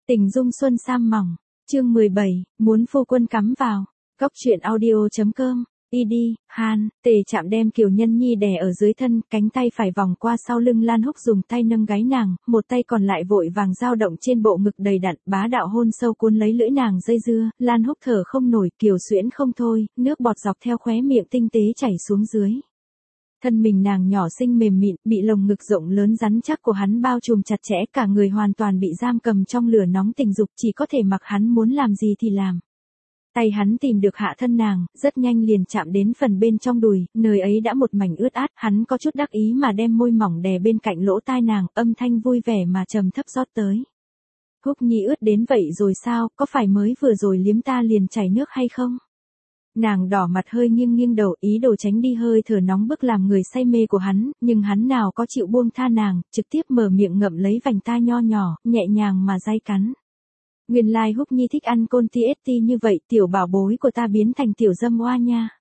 Tình dung xuân sam mỏng, chương 17, muốn phu quân cắm vào. Góc truyện audio.com, đi, Hàn, Tề Trạm đem Kiều Nhân Nhi đè ở dưới thân, cánh tay phải vòng qua sau lưng Lan Húc dùng tay nâng gáy nàng, một tay còn lại vội vàng dao động trên bộ ngực đầy đặn, bá đạo hôn sâu cuốn lấy lưỡi nàng dây dưa, Lan Húc thở không nổi, Kiều Xuyễn không thôi, nước bọt dọc theo khóe miệng tinh tế chảy xuống dưới. Thân mình nàng nhỏ xinh mềm mịn, bị lồng ngực rộng lớn rắn chắc của hắn bao trùm chặt chẽ, cả người hoàn toàn bị giam cầm trong lửa nóng tình dục, chỉ có thể mặc hắn muốn làm gì thì làm. Tay hắn tìm được hạ thân nàng, rất nhanh liền chạm đến phần bên trong đùi, nơi ấy đã một mảnh ướt át, hắn có chút đắc ý mà đem môi mỏng đè bên cạnh lỗ tai nàng, âm thanh vui vẻ mà trầm thấp rót tới. Húc Nhi ướt đến vậy rồi sao, có phải mới vừa rồi liếm ta liền chảy nước hay không? Nàng đỏ mặt hơi nghiêng nghiêng đầu, ý đồ tránh đi hơi thở nóng bức làm người say mê của hắn, nhưng hắn nào có chịu buông tha nàng, trực tiếp mở miệng ngậm lấy vành tai nho nhỏ, nhẹ nhàng mà day cắn. Nguyên lai Húc Nhi thích ăn côn TST như vậy, tiểu bảo bối của ta biến thành tiểu dâm oa nha.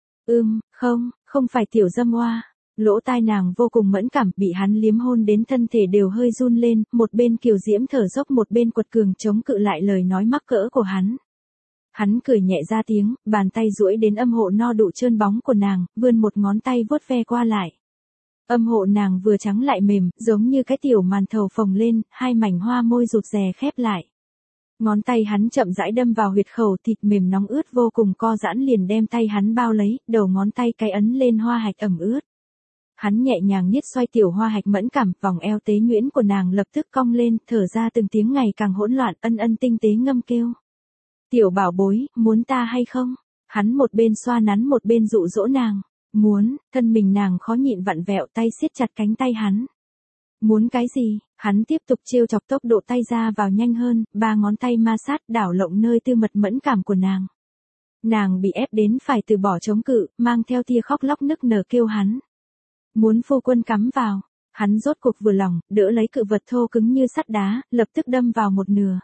Không phải tiểu dâm oa. Lỗ tai nàng vô cùng mẫn cảm, bị hắn liếm hôn đến thân thể đều hơi run lên, một bên Kiều Diễm thở dốc một bên quật cường chống cự lại lời nói mắc cỡ của hắn. Hắn cười nhẹ ra tiếng, bàn tay duỗi đến âm hộ no đủ trơn bóng của nàng, vươn một ngón tay vuốt ve qua lại. Âm hộ nàng vừa trắng lại mềm, giống như cái tiểu màn thầu phồng lên, hai mảnh hoa môi rụt rè khép lại. Ngón tay hắn chậm rãi đâm vào huyệt khẩu, thịt mềm nóng ướt vô cùng co giãn liền đem tay hắn bao lấy, đầu ngón tay cái ấn lên hoa hạch ẩm ướt. Hắn nhẹ nhàng niết xoay tiểu hoa hạch mẫn cảm, vòng eo tế nhuyễn của nàng lập tức cong lên, thở ra từng tiếng ngày càng hỗn loạn, ân ân tinh tế ngâm kêu. Tiểu bảo bối, muốn ta hay không? Hắn một bên xoa nắn một bên dụ dỗ nàng. Muốn, thân mình nàng khó nhịn vặn vẹo, tay siết chặt cánh tay hắn. Muốn cái gì? Hắn tiếp tục trêu chọc, tốc độ tay ra vào nhanh hơn, ba ngón tay ma sát đảo lộng nơi tư mật mẫn cảm của nàng. Nàng bị ép đến phải từ bỏ chống cự, mang theo tia khóc lóc nức nở kêu hắn. Muốn phu quân cắm vào. Hắn rốt cuộc vừa lòng, đỡ lấy cự vật thô cứng như sắt đá, lập tức đâm vào một nửa.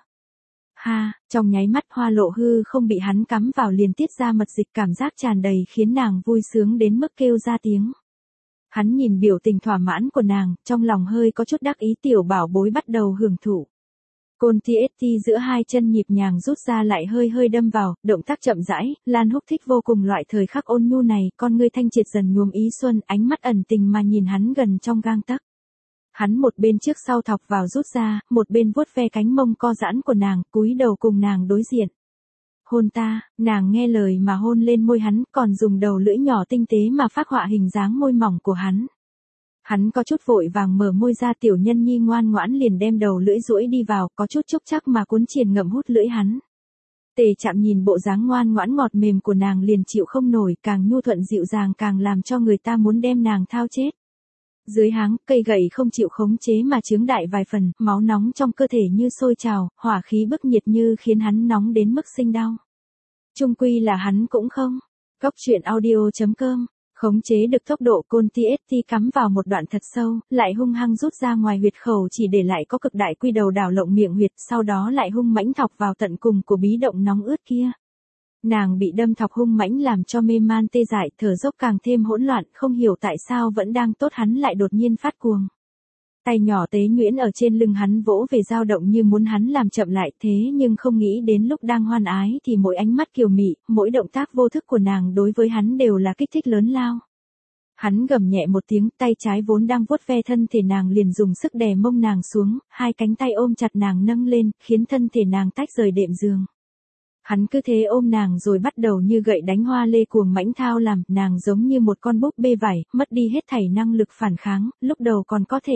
Trong nháy mắt hoa lộ hư không bị hắn cắm vào liền tiết ra mật dịch, cảm giác tràn đầy khiến nàng vui sướng đến mức kêu ra tiếng. Hắn nhìn biểu tình thỏa mãn của nàng, trong lòng hơi có chút đắc ý, tiểu bảo bối bắt đầu hưởng thụ. Côn TST giữa hai chân nhịp nhàng rút ra lại hơi hơi đâm vào, động tác chậm rãi, Lan Húc thích vô cùng loại thời khắc ôn nhu này, con ngươi thanh triệt dần nhuốm ý xuân, ánh mắt ẩn tình mà nhìn hắn gần trong gang tấc. Hắn một bên trước sau thọc vào rút ra, một bên vuốt ve cánh mông co giãn của nàng, cúi đầu cùng nàng đối diện. Hôn ta, nàng nghe lời mà hôn lên môi hắn, còn dùng đầu lưỡi nhỏ tinh tế mà phác họa hình dáng môi mỏng của hắn. Hắn có chút vội vàng mở môi ra, Tiểu Nhân Nhi ngoan ngoãn liền đem đầu lưỡi duỗi đi vào, có chút chúc chắc mà cuốn triền ngậm hút lưỡi hắn. Tề Trạm nhìn bộ dáng ngoan ngoãn ngọt mềm của nàng liền chịu không nổi, càng nhu thuận dịu dàng càng làm cho người ta muốn đem nàng thao chết. Dưới háng, cây gậy không chịu khống chế mà chướng đại vài phần, máu nóng trong cơ thể như sôi trào, hỏa khí bức nhiệt như khiến hắn nóng đến mức sinh đau. Chung quy là hắn cũng không. Góc truyện audio.com, khống chế được tốc độ, côn TST cắm vào một đoạn thật sâu, lại hung hăng rút ra ngoài huyệt khẩu, chỉ để lại có cực đại quy đầu đảo lộng miệng huyệt, sau đó lại hung mãnh thọc vào tận cùng của bí động nóng ướt kia. Nàng bị đâm thọc hung mãnh làm cho mê man tê dại, thở dốc càng thêm hỗn loạn, không hiểu tại sao vẫn đang tốt hắn lại đột nhiên phát cuồng. Tay nhỏ tế nhuyễn ở trên lưng hắn vỗ về dao động như muốn hắn làm chậm lại, thế nhưng không nghĩ đến lúc đang hoan ái thì mỗi ánh mắt kiều mị, mỗi động tác vô thức của nàng đối với hắn đều là kích thích lớn lao. Hắn gầm nhẹ một tiếng, tay trái vốn đang vuốt ve thân thể nàng liền dùng sức đè mông nàng xuống, hai cánh tay ôm chặt nàng nâng lên, khiến thân thể nàng tách rời đệm giường. Hắn cứ thế ôm nàng rồi bắt đầu như gậy đánh hoa lê cuồng mãnh thao làm, nàng giống như một con búp bê vải, mất đi hết thảy năng lực phản kháng, lúc đầu còn có thể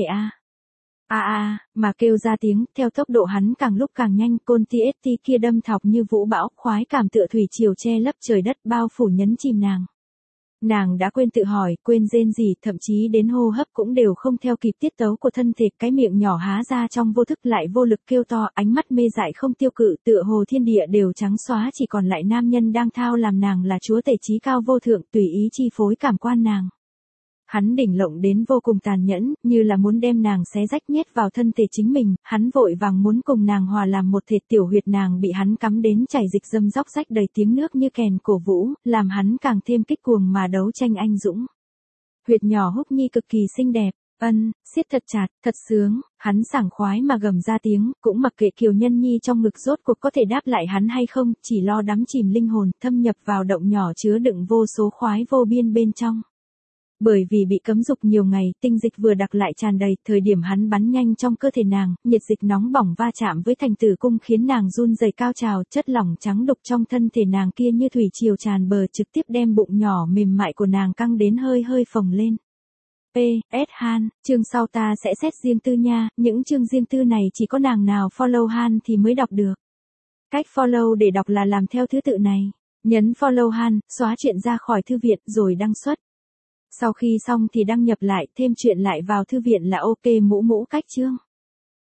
mà kêu ra tiếng, theo tốc độ hắn càng lúc càng nhanh, côn TST kia đâm thọc như vũ bão, khoái cảm tựa thủy triều che lấp trời đất bao phủ nhấn chìm nàng. Nàng đã quên tự hỏi, quên rên rỉ, thậm chí đến hô hấp cũng đều không theo kịp tiết tấu của thân thể, cái miệng nhỏ há ra trong vô thức lại vô lực kêu to, ánh mắt mê dại không tiêu cự, tựa hồ thiên địa đều trắng xóa, chỉ còn lại nam nhân đang thao làm nàng là chúa tể trí cao vô thượng, tùy ý chi phối cảm quan nàng. Hắn đỉnh lộng đến vô cùng tàn nhẫn, như là muốn đem nàng xé rách nhét vào thân thể chính mình, hắn vội vàng muốn cùng nàng hòa làm một thể, tiểu huyệt nàng bị hắn cắm đến chảy dịch dâm róc rách đầy tiếng nước như kèn cổ vũ, làm hắn càng thêm kích cuồng mà đấu tranh anh dũng. Huyệt nhỏ Húc Nhi cực kỳ xinh đẹp, Siết thật chặt, thật sướng, hắn sảng khoái mà gầm ra tiếng, cũng mặc kệ Kiều Nhân Nhi trong ngực rốt cuộc có thể đáp lại hắn hay không, chỉ lo đắm chìm linh hồn, thâm nhập vào động nhỏ chứa đựng vô số khoái vô biên bên trong. Bởi vì bị cấm dục nhiều ngày, tinh dịch vừa đặc lại tràn đầy, thời điểm hắn bắn nhanh trong cơ thể nàng, nhiệt dịch nóng bỏng va chạm với thành tử cung khiến nàng run rẩy cao trào, chất lỏng trắng đục trong thân thể nàng kia như thủy triều tràn bờ trực tiếp đem bụng nhỏ mềm mại của nàng căng đến hơi hơi phồng lên. P.S. Han, chương sau ta sẽ xét riêng tư nha, những chương riêng tư này chỉ có nàng nào follow Han thì mới đọc được. Cách follow để đọc là làm theo thứ tự này. Nhấn follow Han, xóa chuyện ra khỏi thư viện rồi đăng xuất. Sau khi xong thì đăng nhập lại, thêm chuyện lại vào thư viện là ok. Mũ cách chương.